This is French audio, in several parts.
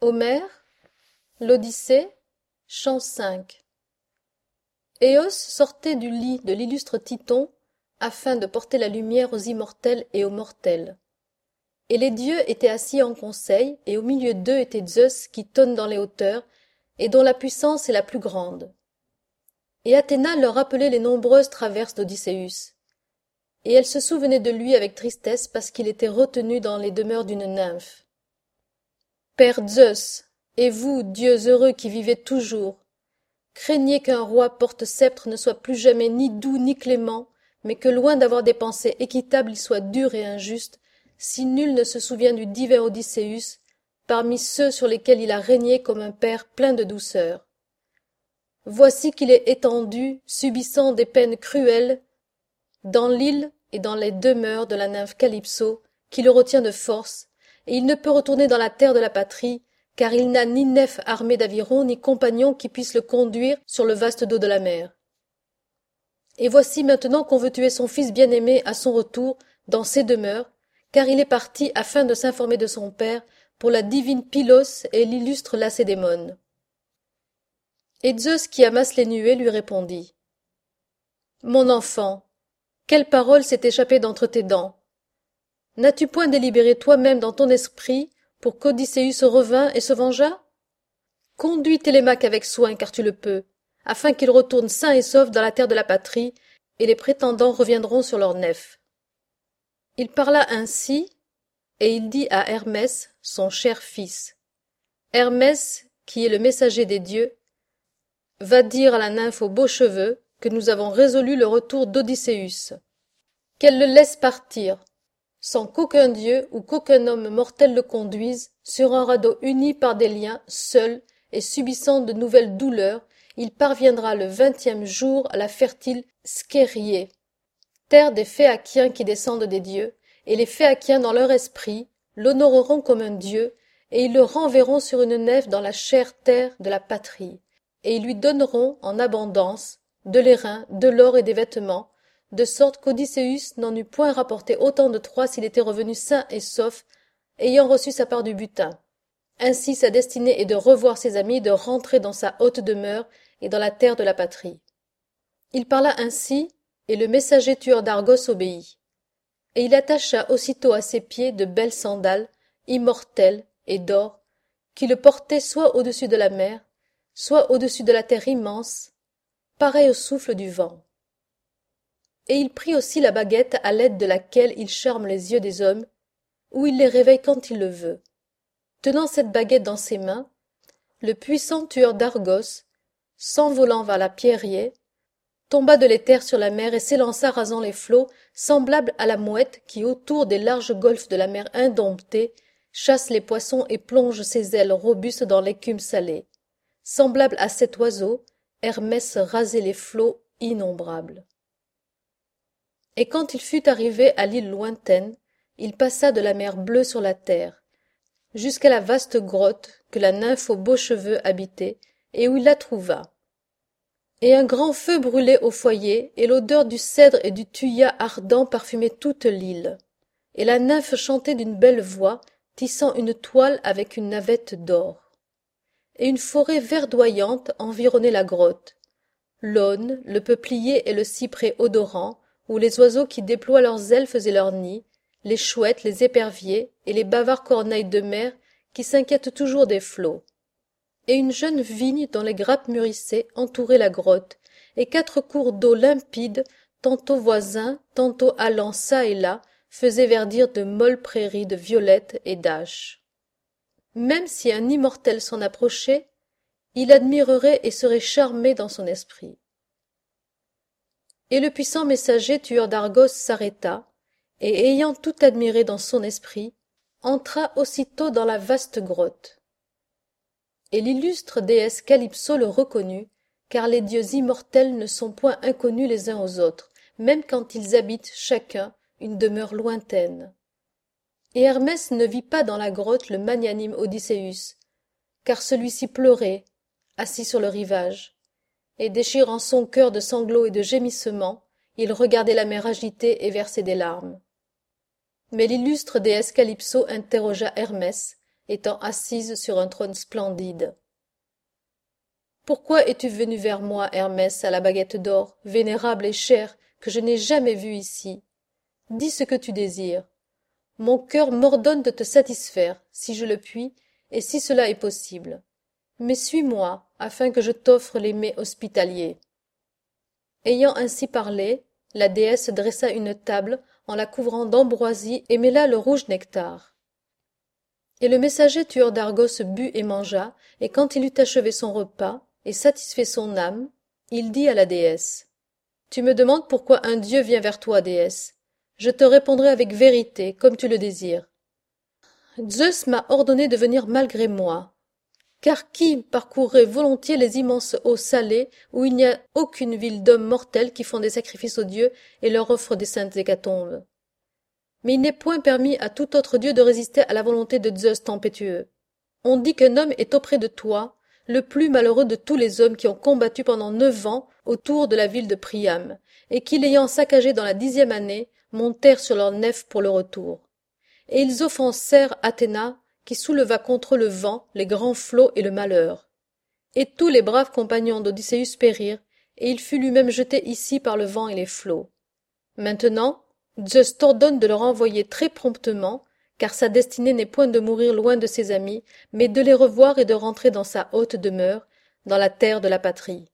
Homère, l'Odyssée, chant 5. Éos sortait du lit de l'illustre Titon afin de porter la lumière aux immortels et aux mortels. Et les dieux étaient assis en conseil, et au milieu d'eux était Zeus qui tonne dans les hauteurs, et dont la puissance est la plus grande. Et Athéna leur rappelait les nombreuses traverses d'Odysseus. Et elle se souvenait de lui avec tristesse parce qu'il était retenu dans les demeures d'une nymphe. Père Zeus, et vous, dieux heureux qui vivez toujours, craignez qu'un roi porte-sceptre ne soit plus jamais ni doux ni clément, mais que loin d'avoir des pensées équitables, il soit dur et injuste, si nul ne se souvient du divin Odysseus, parmi ceux sur lesquels il a régné comme un père plein de douceur. Voici qu'il est étendu, subissant des peines cruelles, dans l'île et dans les demeures de la nymphe Calypso, qui le retient de force, et il ne peut retourner dans la terre de la patrie, car il n'a ni nef armée d'avirons, ni compagnon qui puisse le conduire sur le vaste dos de la mer. Et voici maintenant qu'on veut tuer son fils bien-aimé à son retour dans ses demeures, car il est parti afin de s'informer de son père pour la divine Pylos et l'illustre Lacédémone. Et Zeus qui amasse les nuées lui répondit. Mon enfant, quelle parole s'est échappée d'entre tes dents? N'as-tu point délibéré toi-même dans ton esprit pour qu'Odysseus revînt et se vengeât? Conduis Télémaque avec soin, car tu le peux, afin qu'il retourne sain et sauf dans la terre de la patrie, et les prétendants reviendront sur leur nef. Il parla ainsi, et il dit à Hermès, son cher fils. Hermès, qui est le messager des dieux, va dire à la nymphe aux beaux cheveux que nous avons résolu le retour d'Odysseus, qu'elle le laisse partir, sans qu'aucun dieu ou qu'aucun homme mortel le conduise, sur un radeau uni par des liens, seul, et subissant de nouvelles douleurs, il parviendra le 20e jour à la fertile Scérie, terre des Phéaciens qui descendent des dieux, et les Phéaciens dans leur esprit l'honoreront comme un dieu, et ils le renverront sur une nef dans la chère terre de la patrie, et ils lui donneront en abondance de l'airain, de l'or et des vêtements, de sorte qu'Odysseus n'en eût point rapporté autant de Troie s'il était revenu sain et sauf, ayant reçu sa part du butin. Ainsi sa destinée est de revoir ses amis, de rentrer dans sa haute demeure et dans la terre de la patrie. Il parla ainsi, et le messager tueur d'Argos obéit. Et il attacha aussitôt à ses pieds de belles sandales, immortelles et d'or, qui le portaient soit au-dessus de la mer, soit au-dessus de la terre immense, pareil au souffle du vent. Et il prit aussi la baguette à l'aide de laquelle il charme les yeux des hommes, ou il les réveille quand il le veut. Tenant cette baguette dans ses mains, le puissant tueur d'Argos, s'envolant vers la pierrier, tomba de l'éther sur la mer et s'élança rasant les flots, semblable à la mouette qui, autour des larges golfes de la mer indomptée, chasse les poissons et plonge ses ailes robustes dans l'écume salée. Semblable à cet oiseau, Hermès rasait les flots innombrables. Et quand il fut arrivé à l'île lointaine, il passa de la mer bleue sur la terre, jusqu'à la vaste grotte que la nymphe aux beaux cheveux habitait, et où il la trouva. Et un grand feu brûlait au foyer, et l'odeur du cèdre et du thuya ardent parfumait toute l'île. Et la nymphe chantait d'une belle voix, tissant une toile avec une navette d'or. Et une forêt verdoyante environnait la grotte. L'aune, le peuplier et le cyprès odorant, où les oiseaux qui déploient leurs ailes faisaient leur nid, les chouettes, les éperviers et les bavards corneilles de mer qui s'inquiètent toujours des flots. Et une jeune vigne dont les grappes mûrissaient entourait la grotte, et 4 cours d'eau limpides, tantôt voisins, tantôt allant çà et là, faisaient verdir de molles prairies de violettes et d'aches. Même si un immortel s'en approchait, il admirerait et serait charmé dans son esprit. Et le puissant messager tueur d'Argos s'arrêta, et ayant tout admiré dans son esprit, entra aussitôt dans la vaste grotte. Et l'illustre déesse Calypso le reconnut, car les dieux immortels ne sont point inconnus les uns aux autres, même quand ils habitent chacun une demeure lointaine. Et Hermès ne vit pas dans la grotte le magnanime Odysseus, car celui-ci pleurait, assis sur le rivage, et déchirant son cœur de sanglots et de gémissements, il regardait la mer agitée et versait des larmes. Mais l'illustre déesse Calypso interrogea Hermès, étant assise sur un trône splendide. Pourquoi es-tu venu vers moi, Hermès, à la baguette d'or, vénérable et cher, que je n'ai jamais vu ici? Dis ce que tu désires. Mon cœur m'ordonne de te satisfaire, si je le puis, et si cela est possible. Mais suis-moi, afin que je t'offre les mets hospitaliers. Ayant ainsi parlé, la déesse dressa une table en la couvrant d'ambroisie et mêla le rouge nectar. Et le messager tueur d'Argos but et mangea, et quand il eut achevé son repas et satisfait son âme, il dit à la déesse: Tu me demandes pourquoi un dieu vient vers toi, déesse. Je te répondrai avec vérité, comme tu le désires. Zeus m'a ordonné de venir malgré moi. Car qui parcourrait volontiers les immenses eaux salées où il n'y a aucune ville d'hommes mortels qui font des sacrifices aux dieux et leur offrent des saintes hécatombes? Mais il n'est point permis à tout autre dieu de résister à la volonté de Zeus tempétueux. On dit qu'un homme est auprès de toi, le plus malheureux de tous les hommes qui ont combattu pendant 9 ans autour de la ville de Priam, et qui, l'ayant saccagée dans la 10e année, montèrent sur leur nef pour le retour. Et ils offensèrent Athéna, qui souleva contre le vent les grands flots et le malheur. Et tous les braves compagnons d'Odysseus périrent, et il fut lui-même jeté ici par le vent et les flots. Maintenant, Zeus t'ordonne de le renvoyer très promptement, car sa destinée n'est point de mourir loin de ses amis, mais de les revoir et de rentrer dans sa haute demeure, dans la terre de la patrie.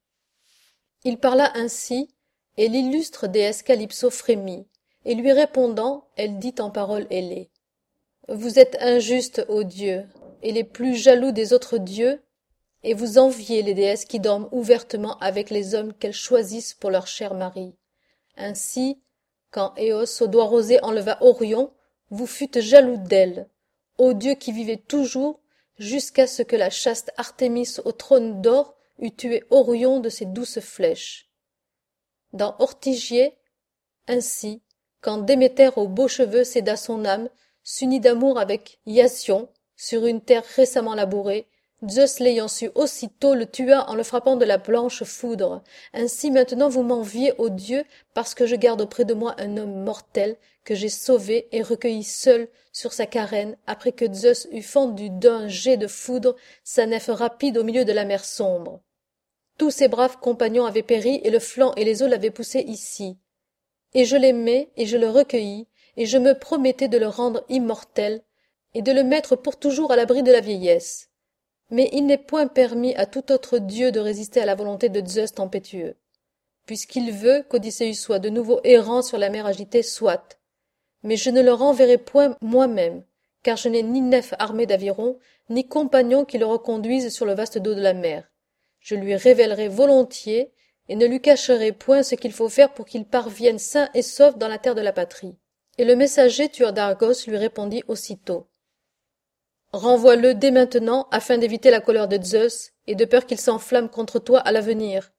Il parla ainsi, et l'illustre déesse Calypso frémit, et lui répondant, elle dit en paroles ailées: Vous êtes injustes, ô dieux, et les plus jaloux des autres dieux, et vous enviez les déesses qui dorment ouvertement avec les hommes qu'elles choisissent pour leurs chers maris. Ainsi, quand Éos au doigt rosé enleva Orion, vous fûtes jaloux d'elle, ô dieu qui vivait toujours, jusqu'à ce que la chaste Artémis au trône d'or eût tué Orion de ses douces flèches. Dans Ortygié, ainsi, quand Déméter aux beaux cheveux céda son âme, s'unit d'amour avec Iasion, sur une terre récemment labourée, Zeus l'ayant su aussitôt le tua en le frappant de la blanche foudre. Ainsi maintenant vous m'enviez, ô Dieu, parce que je garde auprès de moi un homme mortel que j'ai sauvé et recueilli seul sur sa carène après que Zeus eut fendu d'un jet de foudre sa nef rapide au milieu de la mer sombre. Tous ses braves compagnons avaient péri et le flanc et les eaux l'avaient poussé ici. Et je l'aimais et je le recueillis, et je me promettais de le rendre immortel et de le mettre pour toujours à l'abri de la vieillesse. Mais il n'est point permis à tout autre dieu de résister à la volonté de Zeus tempétueux. Puisqu'il veut qu'Odysseus soit de nouveau errant sur la mer agitée, soit. Mais je ne le renverrai point moi-même, car je n'ai ni nef armée d'avirons, ni compagnons qui le reconduisent sur le vaste dos de la mer. Je lui révélerai volontiers, et ne lui cacherai point ce qu'il faut faire pour qu'il parvienne sain et sauf dans la terre de la patrie. Et le messager tueur d'Argos lui répondit aussitôt: Renvoie-le dès maintenant, afin d'éviter la colère de Zeus, et de peur qu'il s'enflamme contre toi à l'avenir.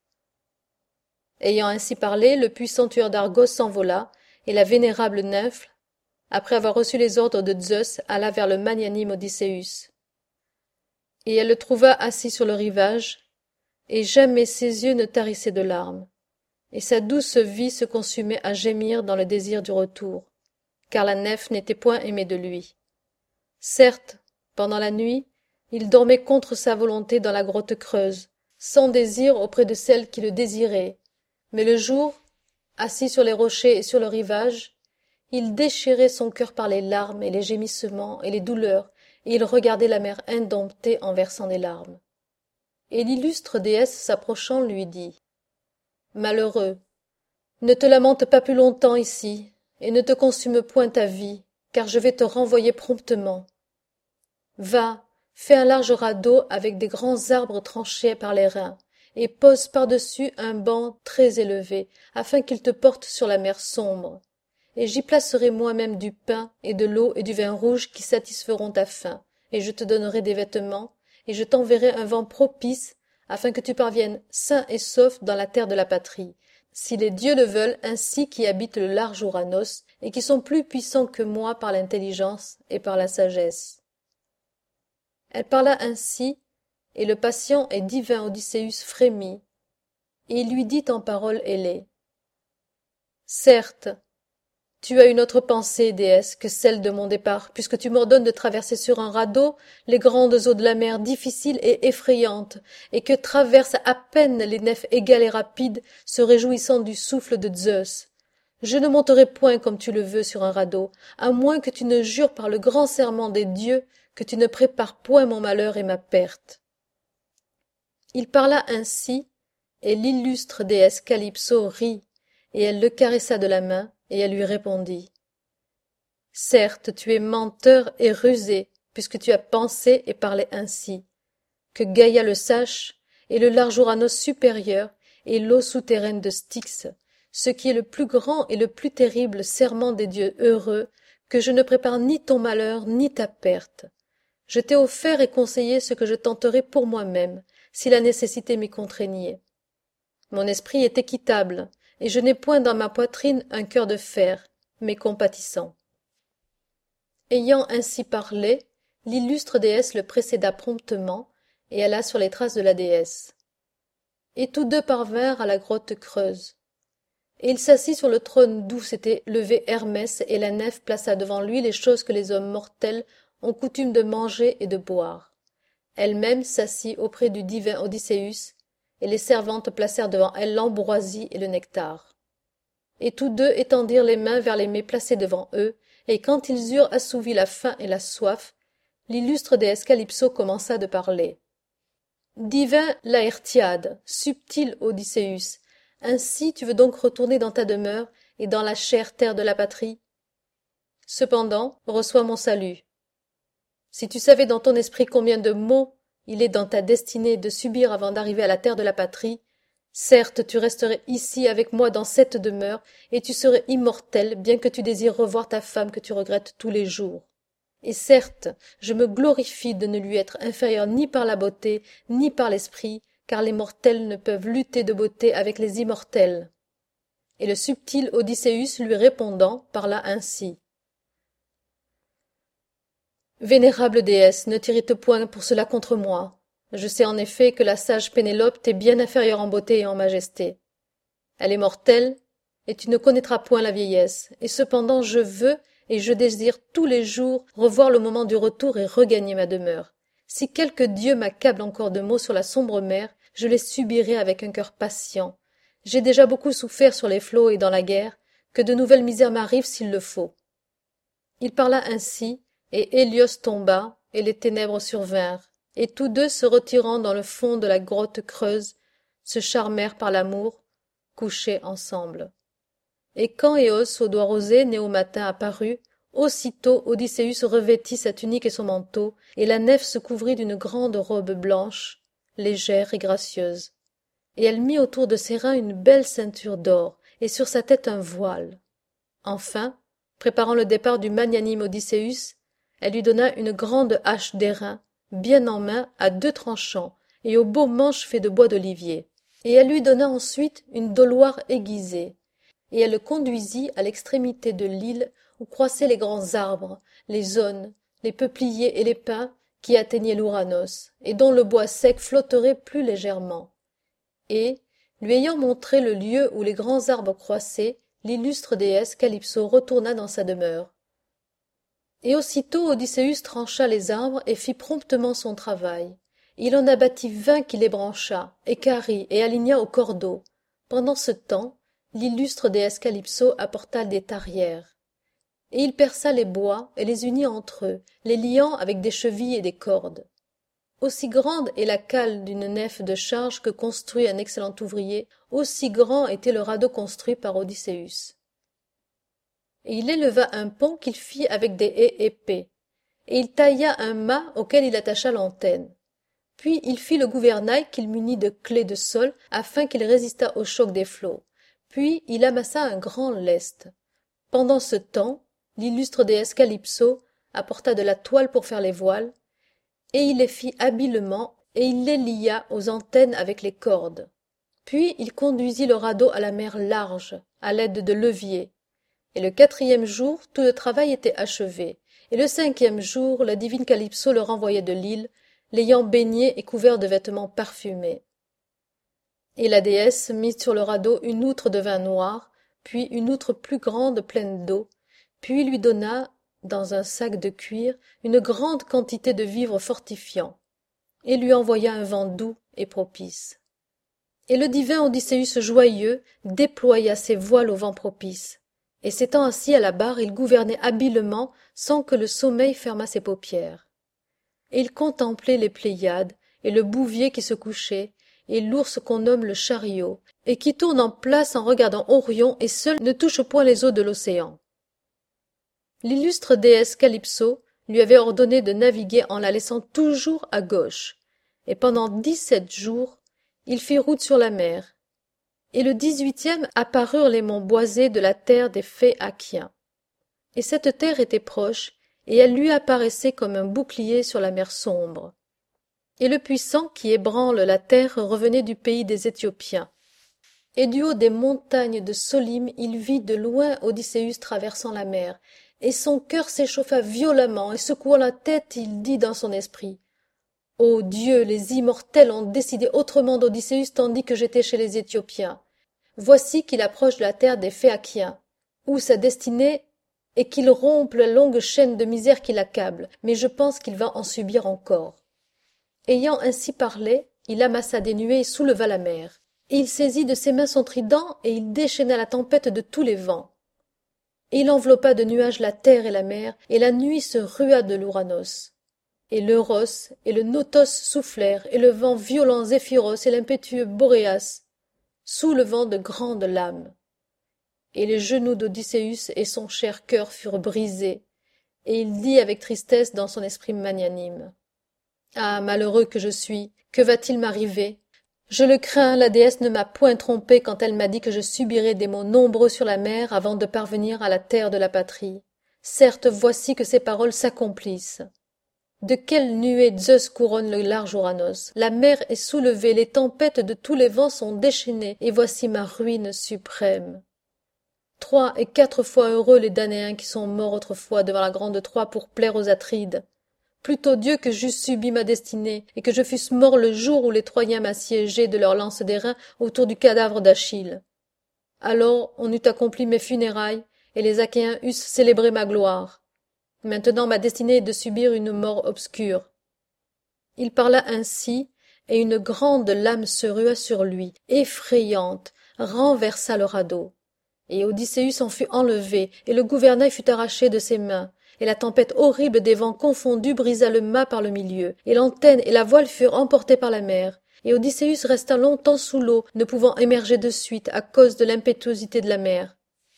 Ayant ainsi parlé, le puissant tueur d'Argos s'envola, et la vénérable nymphe, après avoir reçu les ordres de Zeus, alla vers le magnanime Odysseus. Et elle le trouva assis sur le rivage, et jamais ses yeux ne tarissaient de larmes, et sa douce vie se consumait à gémir dans le désir du retour, car la nef n'était point aimée de lui. Certes, pendant la nuit, il dormait contre sa volonté dans la grotte creuse, sans désir auprès de celle qui le désirait, mais le jour, assis sur les rochers et sur le rivage, il déchirait son cœur par les larmes et les gémissements et les douleurs, et il regardait la mer indomptée en versant des larmes. Et l'illustre déesse s'approchant lui dit: Malheureux, ne te lamente pas plus longtemps ici, et ne te consume point ta vie, car je vais te renvoyer promptement. Va, fais un large radeau avec des grands arbres tranchés par les reins, et pose par-dessus un banc très élevé, afin qu'il te porte sur la mer sombre. Et j'y placerai moi-même du pain et de l'eau et du vin rouge qui satisferont ta faim, et je te donnerai des vêtements, et je t'enverrai un vent propice, afin que tu parviennes sain et sauf dans la terre de la patrie, si les dieux le veulent, ainsi qui habitent le large Ouranos, et qui sont plus puissants que moi par l'intelligence et par la sagesse. Elle parla ainsi, et le patient et divin Odysseus frémit, et il lui dit en paroles ailées: Certes, Tu as une autre pensée, déesse, que celle de mon départ, puisque tu m'ordonnes de traverser sur un radeau les grandes eaux de la mer difficiles et effrayantes, et que traversent à peine les nefs égales et rapides, se réjouissant du souffle de Zeus. Je ne monterai point comme tu le veux sur un radeau, à moins que tu ne jures par le grand serment des dieux que tu ne prépares point mon malheur et ma perte. Il parla ainsi, et l'illustre déesse Calypso rit, et elle le caressa de la main, et elle lui répondit. Certes, tu es menteur et rusé, puisque tu as pensé et parlé ainsi. Que Gaïa le sache, et le large Ouranos supérieur, et l'eau souterraine de Styx, ce qui est le plus grand et le plus terrible serment des dieux heureux, que je ne prépare ni ton malheur ni ta perte. Je t'ai offert et conseillé ce que je tenterais pour moi-même, si la nécessité m'y contraignait. Mon esprit est équitable, et je n'ai point dans ma poitrine un cœur de fer, mais compatissant. Ayant ainsi parlé, l'illustre déesse le précéda promptement, et alla sur les traces de la déesse. Et tous deux parvinrent à la grotte creuse. Et il s'assit sur le trône d'où s'était levé Hermès, et la nef plaça devant lui les choses que les hommes mortels ont coutume de manger et de boire. Elle-même s'assit auprès du divin Odysseus, et les servantes placèrent devant elle l'ambroisie et le nectar. Et tous deux étendirent les mains vers les mets placés devant eux, et quand ils eurent assouvi la faim et la soif, l'illustre déesse Calypso commença de parler. Divin Laërtiade, subtil Odysseus, ainsi tu veux donc retourner dans ta demeure et dans la chère terre de la patrie? Cependant, reçois mon salut. Si tu savais dans ton esprit combien de maux il est dans ta destinée de subir avant d'arriver à la terre de la patrie, certes tu resterais ici avec moi dans cette demeure, et tu serais immortel, bien que tu désires revoir ta femme que tu regrettes tous les jours. Et certes, je me glorifie de ne lui être inférieur ni par la beauté, ni par l'esprit, car les mortels ne peuvent lutter de beauté avec les immortels. Et le subtil Odysseus lui répondant parla ainsi. Vénérable déesse, ne t'irrite point pour cela contre moi. Je sais en effet que la sage Pénélope t'est bien inférieure en beauté et en majesté. Elle est mortelle, et tu ne connaîtras point la vieillesse, et cependant je veux et je désire tous les jours revoir le moment du retour et regagner ma demeure. Si quelque dieu m'accable encore de maux sur la sombre mer, je les subirai avec un cœur patient. J'ai déjà beaucoup souffert sur les flots et dans la guerre, que de nouvelles misères m'arrivent s'il le faut. Il parla ainsi, et Hélios tomba, et les ténèbres survinrent, et tous deux se retirant dans le fond de la grotte creuse, se charmèrent par l'amour, couchés ensemble. Et quand Éos, aux doigts rosés, né au matin, apparut, aussitôt Odysseus revêtit sa tunique et son manteau, et la nef se couvrit d'une grande robe blanche, légère et gracieuse. Et elle mit autour de ses reins une belle ceinture d'or, et sur sa tête un voile. Enfin, préparant le départ du magnanime Odysseus, elle lui donna une grande hache d'airain, bien en main, à 2 tranchants, et au beau manche fait de bois d'olivier. Et elle lui donna ensuite une doloire aiguisée, et elle le conduisit à l'extrémité de l'île où croissaient les grands arbres, les aunes, les peupliers et les pins qui atteignaient l'Ouranos, et dont le bois sec flotterait plus légèrement. Et, lui ayant montré le lieu où les grands arbres croissaient, l'illustre déesse Calypso retourna dans sa demeure. Et aussitôt Odysseus trancha les arbres et fit promptement son travail. Il en abattit 20 qui les brancha, équarrit et aligna au cordeau. Pendant ce temps, l'illustre déesse Calypso apporta des tarières. Et il perça les bois et les unit entre eux, les liant avec des chevilles et des cordes. Aussi grande est la cale d'une nef de charge que construit un excellent ouvrier, aussi grand était le radeau construit par Odysseus. Et il éleva un pont qu'il fit avec des ais épais, et il tailla un mât auquel il attacha l'antenne. Puis il fit le gouvernail qu'il munit de clés de sol afin qu'il résistât au choc des flots. Puis il amassa un grand lest. Pendant ce temps, l'illustre déesse Calypso apporta de la toile pour faire les voiles, et il les fit habilement, et il les lia aux antennes avec les cordes. Puis il conduisit le radeau à la mer large, à l'aide de leviers. Et le 4e jour, tout le travail était achevé, et le 5e jour, la divine Calypso le renvoyait de l'île, l'ayant baigné et couvert de vêtements parfumés. Et la déesse mit sur le radeau une outre de vin noir, puis une outre plus grande pleine d'eau, puis lui donna, dans un sac de cuir, une grande quantité de vivres fortifiants, et lui envoya un vent doux et propice. Et le divin Odysseus joyeux déploya ses voiles au vent propice, et s'étant assis à la barre, il gouvernait habilement sans que le sommeil fermât ses paupières. Et il contemplait les Pléiades, et le bouvier qui se couchait, et l'ours qu'on nomme le chariot, et qui tourne en place en regardant Orion et seul ne touche point les eaux de l'océan. L'illustre déesse Calypso lui avait ordonné de naviguer en la laissant toujours à gauche, et pendant 17 jours, il fit route sur la mer. Et le 18e apparurent les monts boisés de la terre des Phéaciens. Et cette terre était proche, et elle lui apparaissait comme un bouclier sur la mer sombre. Et le puissant qui ébranle la terre revenait du pays des Éthiopiens. Et du haut des montagnes de Solim, il vit de loin Odysseus traversant la mer, et son cœur s'échauffa violemment, et secouant la tête, il dit dans son esprit: « Ô Dieu, les immortels ont décidé autrement d'Odysseus tandis que j'étais chez les Éthiopiens. Voici qu'il approche de la terre des Phéaciens, où sa destinée est qu'il rompe la longue chaîne de misère qui l'accable, mais je pense qu'il va en subir encore. » Ayant ainsi parlé, il amassa des nuées et souleva la mer. Et il saisit de ses mains son trident, et il déchaîna la tempête de tous les vents. Et il enveloppa de nuages la terre et la mer, et la nuit se rua de l'Ouranos. Et l'Euros et le Notos soufflèrent, et le vent violent Zéphyros et l'impétueux Boréas, soulevant de grandes lames. Et les genoux d'Odysseus et son cher cœur furent brisés, et il dit avec tristesse dans son esprit magnanime: « Ah, malheureux que je suis, que va-t-il m'arriver? Je le crains, la déesse ne m'a point trompé quand elle m'a dit que je subirais des maux nombreux sur la mer avant de parvenir à la terre de la patrie. Certes, voici que ces paroles s'accomplissent. De quelle nuée Zeus couronne le large Ouranos? La mer est soulevée, les tempêtes de tous les vents sont déchaînées, et voici ma ruine suprême. 3 et 4 fois heureux les Danéens qui sont morts autrefois devant la grande Troie pour plaire aux Atrides. Plutôt Dieu que j'eusse subi ma destinée, et que je fusse mort le jour où les Troyens m'assiégeaient de leurs lances d'airain autour du cadavre d'Achille. Alors on eût accompli mes funérailles, et les Achéens eussent célébré ma gloire. Maintenant ma destinée est de subir une mort obscure. » Il parla ainsi, et une grande lame se rua sur lui, effrayante, renversa le radeau. Et Odysseus en fut enlevé, et le gouvernail fut arraché de ses mains. Et la tempête horrible des vents confondus brisa le mât par le milieu, et l'antenne et la voile furent emportées par la mer, et Odysseus resta longtemps sous l'eau, ne pouvant émerger de suite à cause de l'impétuosité de la mer.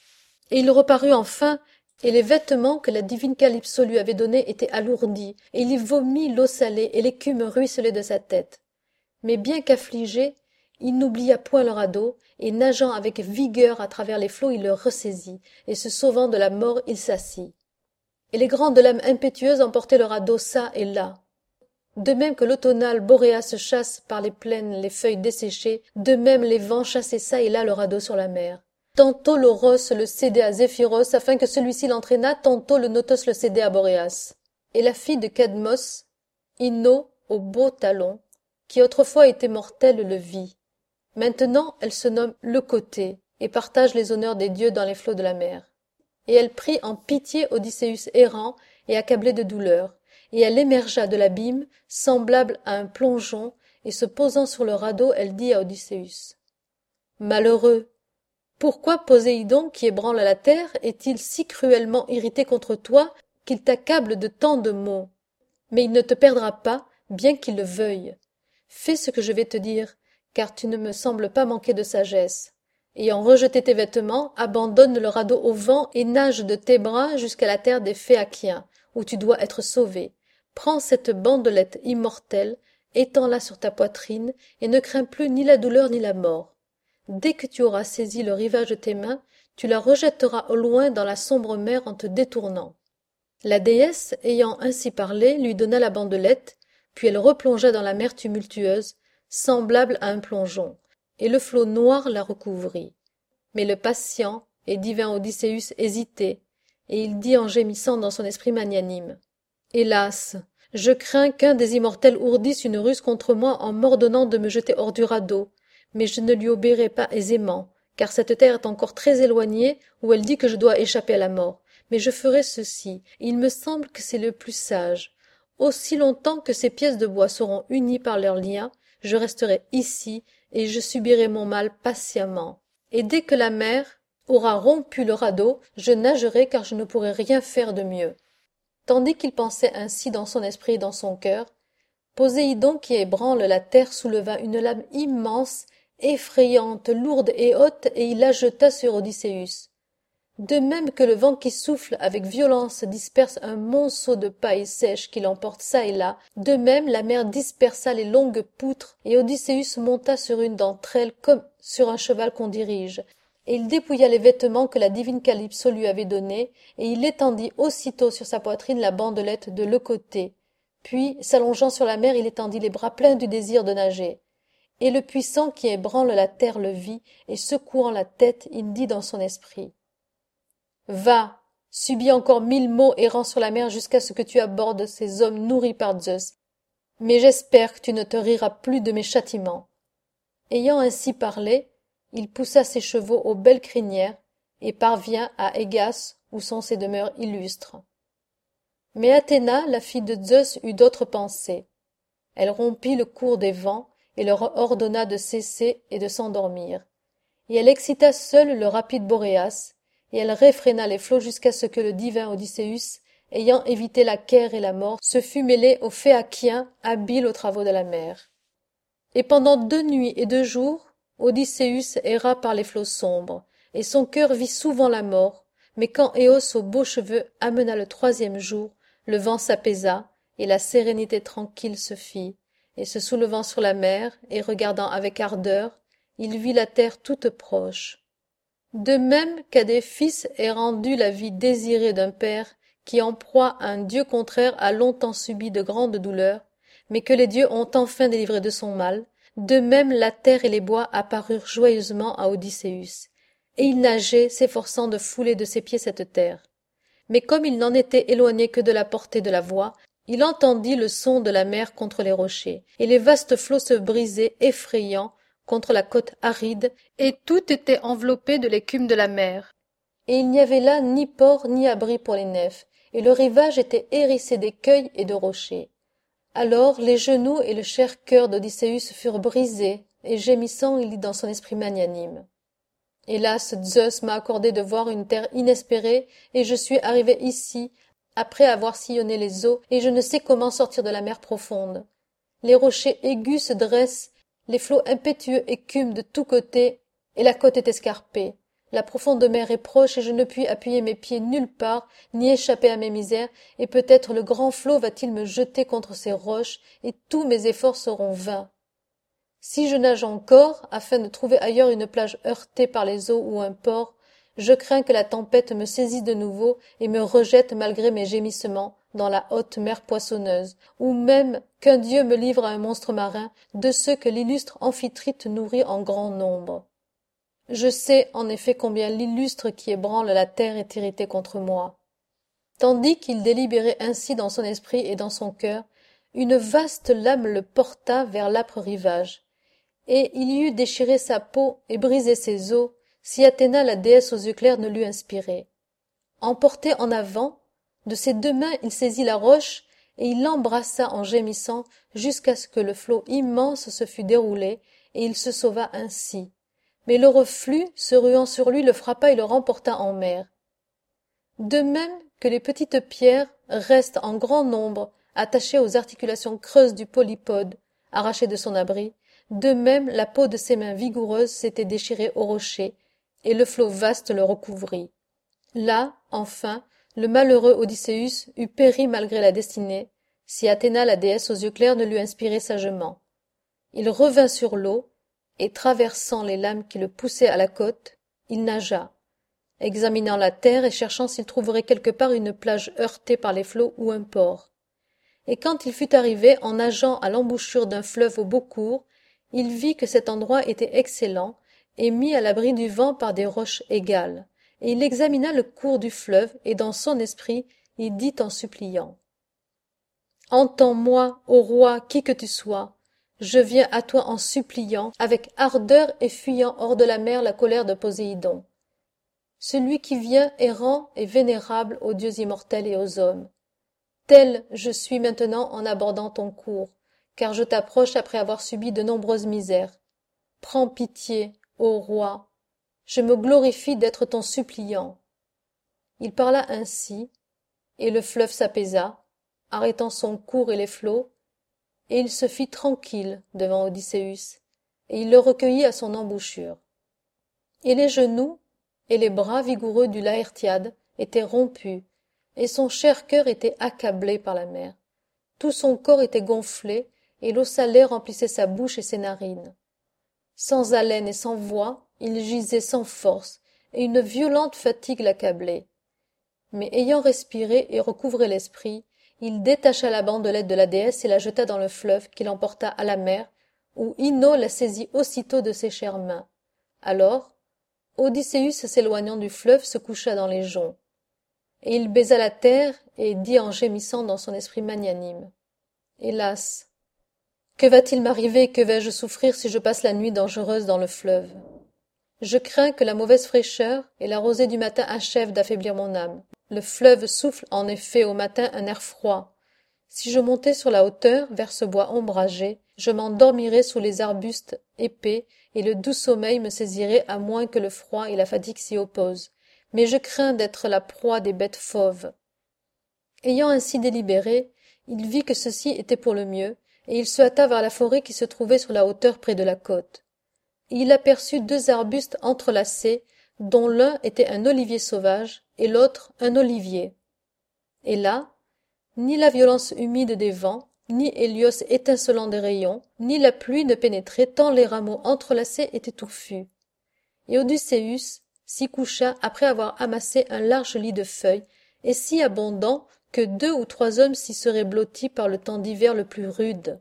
Et il reparut enfin, et les vêtements que la divine Calypso lui avait donnés étaient alourdis, et il y vomit l'eau salée, et l'écume ruisselait de sa tête. Mais bien qu'affligé, il n'oublia point le radeau, et nageant avec vigueur à travers les flots, il le ressaisit, et se sauvant de la mort, il s'assit. Et les grandes lames impétueuses emportaient le radeau çà et là. De même que l'automnal Boréas chasse par les plaines les feuilles desséchées, de même les vents chassaient çà et là le radeau sur la mer. Tantôt l'Oros le cédait à Zéphyros afin que celui-ci l'entraînât, tantôt le Notos le cédait à Boréas. Et la fille de Cadmos, Ino au beau talon, qui autrefois était mortelle, le vit. Maintenant elle se nomme Leucotée, et partage les honneurs des dieux dans les flots de la mer. Et elle prit en pitié Odysseus errant et accablé de douleur, et elle émergea de l'abîme, semblable à un plongeon, et se posant sur le radeau, elle dit à Odysseus: « Malheureux, pourquoi Poséidon, qui ébranle la terre, est-il si cruellement irrité contre toi qu'il t'accable de tant de maux? Mais il ne te perdra pas, bien qu'il le veuille. Fais ce que je vais te dire, car tu ne me sembles pas manquer de sagesse. Ayant rejeté tes vêtements, abandonne le radeau au vent et nage de tes bras jusqu'à la terre des Phéaciens, où tu dois être sauvé. Prends cette bandelette immortelle, étends-la sur ta poitrine, et ne crains plus ni la douleur ni la mort. Dès que tu auras saisi le rivage de tes mains, tu la rejetteras au loin dans la sombre mer en te détournant. » La déesse, ayant ainsi parlé, lui donna la bandelette, puis elle replongea dans la mer tumultueuse, semblable à un plongeon, et le flot noir la recouvrit. Mais le patient et divin Odysseus hésitait, et il dit en gémissant dans son esprit magnanime: « Hélas, je crains qu'un des immortels ourdisse une ruse contre moi en m'ordonnant de me jeter hors du radeau, mais je ne lui obéirai pas aisément, car cette terre est encore très éloignée où elle dit que je dois échapper à la mort. Mais je ferai ceci, et il me semble que c'est le plus sage. Aussi longtemps que ces pièces de bois seront unies par leurs liens, je resterai ici, et je subirai mon mal patiemment. Et dès que la mer aura rompu le radeau, je nagerai, car je ne pourrai rien faire de mieux. » Tandis qu'il pensait ainsi dans son esprit et dans son cœur, Poséidon qui ébranle la terre souleva une lame immense, effrayante, lourde et haute, et il la jeta sur Odysseus. De même que le vent qui souffle avec violence disperse un monceau de paille sèche qui l'emporte çà et là, de même la mer dispersa les longues poutres, et Odysseus monta sur une d'entre elles comme sur un cheval qu'on dirige. Et il dépouilla les vêtements que la divine Calypso lui avait donnés, et il étendit aussitôt sur sa poitrine la bandelette de Leucotée. Puis, s'allongeant sur la mer, il étendit les bras pleins du désir de nager. Et le puissant qui ébranle la terre le vit, et secouant la tête, il dit dans son esprit: « Va, subis encore 1000 maux errant sur la mer jusqu'à ce que tu abordes ces hommes nourris par Zeus. Mais j'espère que tu ne te riras plus de mes châtiments. » Ayant ainsi parlé, il poussa ses chevaux aux belles crinières et parvint à Égas, où sont ses demeures illustres. Mais Athéna, la fille de Zeus, eut d'autres pensées. Elle rompit le cours des vents et leur ordonna de cesser et de s'endormir. Et elle excita seule le rapide Boréas, et elle réfréna les flots jusqu'à ce que le divin Odysseus, ayant évité la guerre et la mort, se fût mêlé aux Phéaciens, habiles aux travaux de la mer. Et pendant 2 nuits et 2 jours, Odysseus erra par les flots sombres, et son cœur vit souvent la mort, mais quand Éos aux beaux cheveux amena le 3e jour, le vent s'apaisa, et la sérénité tranquille se fit, et se soulevant sur la mer, et regardant avec ardeur, il vit la terre toute proche. De même qu'à des fils est rendue la vie désirée d'un père, qui en proie à un dieu contraire a longtemps subi de grandes douleurs, mais que les dieux ont enfin délivré de son mal, de même la terre et les bois apparurent joyeusement à Odysseus, et il nageait, s'efforçant de fouler de ses pieds cette terre. Mais comme il n'en était éloigné que de la portée de la voix, il entendit le son de la mer contre les rochers, et les vastes flots se brisaient, effrayants, contre la côte aride, et tout était enveloppé de l'écume de la mer. Et il n'y avait là ni port ni abri pour les nefs, et le rivage était hérissé d'écueils et de rochers. Alors les genoux et le cher cœur d'Odysseus furent brisés, et gémissant il dit dans son esprit magnanime: « Hélas, Zeus m'a accordé de voir une terre inespérée, et je suis arrivé ici, après avoir sillonné les eaux, et je ne sais comment sortir de la mer profonde. Les rochers aigus se dressent, les flots impétueux écument de tous côtés, et la côte est escarpée. La profonde mer est proche, et je ne puis appuyer mes pieds nulle part, ni échapper à mes misères, et peut-être le grand flot va-t-il me jeter contre ces roches, et tous mes efforts seront vains. Si je nage encore, afin de trouver ailleurs une plage heurtée par les eaux ou un port, je crains que la tempête me saisisse de nouveau et me rejette malgré mes gémissements dans la haute mer poissonneuse, ou même qu'un dieu me livre à un monstre marin, de ceux que l'illustre Amphitrite nourrit en grand nombre. Je sais en effet combien l'illustre qui ébranle la terre est irrité contre moi. » Tandis qu'il délibérait ainsi dans son esprit et dans son cœur, une vaste lame le porta vers l'âpre rivage, et il y eût déchiré sa peau et brisé ses os, si Athéna la déesse aux yeux clairs ne l'eût inspiré. Emporté en avant, de ses 2 mains il saisit la roche, et il l'embrassa en gémissant jusqu'à ce que le flot immense se fût déroulé, et il se sauva ainsi. Mais le reflux, se ruant sur lui, le frappa et le remporta en mer. De même que les petites pierres restent en grand nombre attachées aux articulations creuses du polypode, arrachées de son abri, de même la peau de ses mains vigoureuses s'était déchirée au rocher, et le flot vaste le recouvrit. Là, enfin, le malheureux Odysseus eût péri malgré la destinée, si Athéna la déesse aux yeux clairs ne l'eût inspiré sagement. Il revint sur l'eau, et traversant les lames qui le poussaient à la côte, il nagea, examinant la terre et cherchant s'il trouverait quelque part une plage heurtée par les flots ou un port. Et quand il fut arrivé, en nageant à l'embouchure d'un fleuve au beau cours, il vit que cet endroit était excellent et mis à l'abri du vent par des roches égales, et il examina le cours du fleuve, et dans son esprit il dit en suppliant: « Entends-moi, ô roi, qui que tu sois, je viens à toi en suppliant, avec ardeur et fuyant hors de la mer la colère de Poséidon. Celui qui vient errant et vénérable aux dieux immortels et aux hommes. Tel je suis maintenant en abordant ton cours, car je t'approche après avoir subi de nombreuses misères. Prends pitié, ô roi, je me glorifie d'être ton suppliant. Il parla ainsi, et le fleuve s'apaisa, arrêtant son cours et les flots, et il se fit tranquille devant Odysseus, et il le recueillit à son embouchure. Et les genoux et les bras vigoureux du Laërtiade étaient rompus, et son cher cœur était accablé par la mer. Tout son corps était gonflé, et l'eau salée remplissait sa bouche et ses narines. Sans haleine et sans voix, il gisait sans force, et une violente fatigue l'accablait. Mais ayant respiré et recouvré l'esprit, il détacha la bandelette de la déesse et la jeta dans le fleuve qui l'emporta à la mer, où Ino la saisit aussitôt de ses chères mains. Alors, Odysseus s'éloignant du fleuve se coucha dans les joncs. Et il baisa la terre et dit en gémissant dans son esprit magnanime. Hélas! Que va-t-il m'arriver et que vais-je souffrir si je passe la nuit dangereuse dans le fleuve? Je crains que la mauvaise fraîcheur et la rosée du matin achèvent d'affaiblir mon âme. Le fleuve souffle en effet au matin un air froid. Si je montais sur la hauteur, vers ce bois ombragé, je m'endormirais sous les arbustes épais et le doux sommeil me saisirait à moins que le froid et la fatigue s'y opposent. Mais je crains d'être la proie des bêtes fauves. Ayant ainsi délibéré, il vit que ceci était pour le mieux, et il se hâta vers la forêt qui se trouvait sur la hauteur près de la côte. Et il aperçut deux arbustes entrelacés, dont l'un était un olivier sauvage et l'autre un olivier. Et là, ni la violence humide des vents, ni Hélios étincelant des rayons, ni la pluie ne pénétraient tant les rameaux entrelacés étaient touffus. Et Odysseus s'y coucha après avoir amassé un large lit de feuilles, et si abondant que 2 ou 3 hommes s'y seraient blottis par le temps d'hiver le plus rude.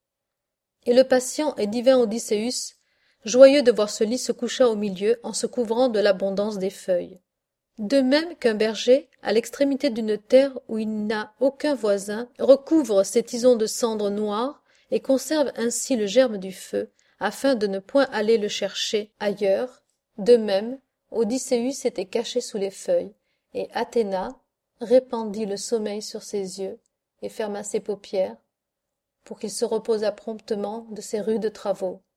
Et le patient et divin Odysseus, joyeux de voir ce lit, se coucha au milieu en se couvrant de l'abondance des feuilles. De même qu'un berger, à l'extrémité d'une terre où il n'a aucun voisin, recouvre ses tisons de cendres noires et conserve ainsi le germe du feu, afin de ne point aller le chercher ailleurs, de même, Odysseus était caché sous les feuilles, et Athéna répandit le sommeil sur ses yeux et ferma ses paupières, pour qu'il se reposât promptement de ses rudes travaux.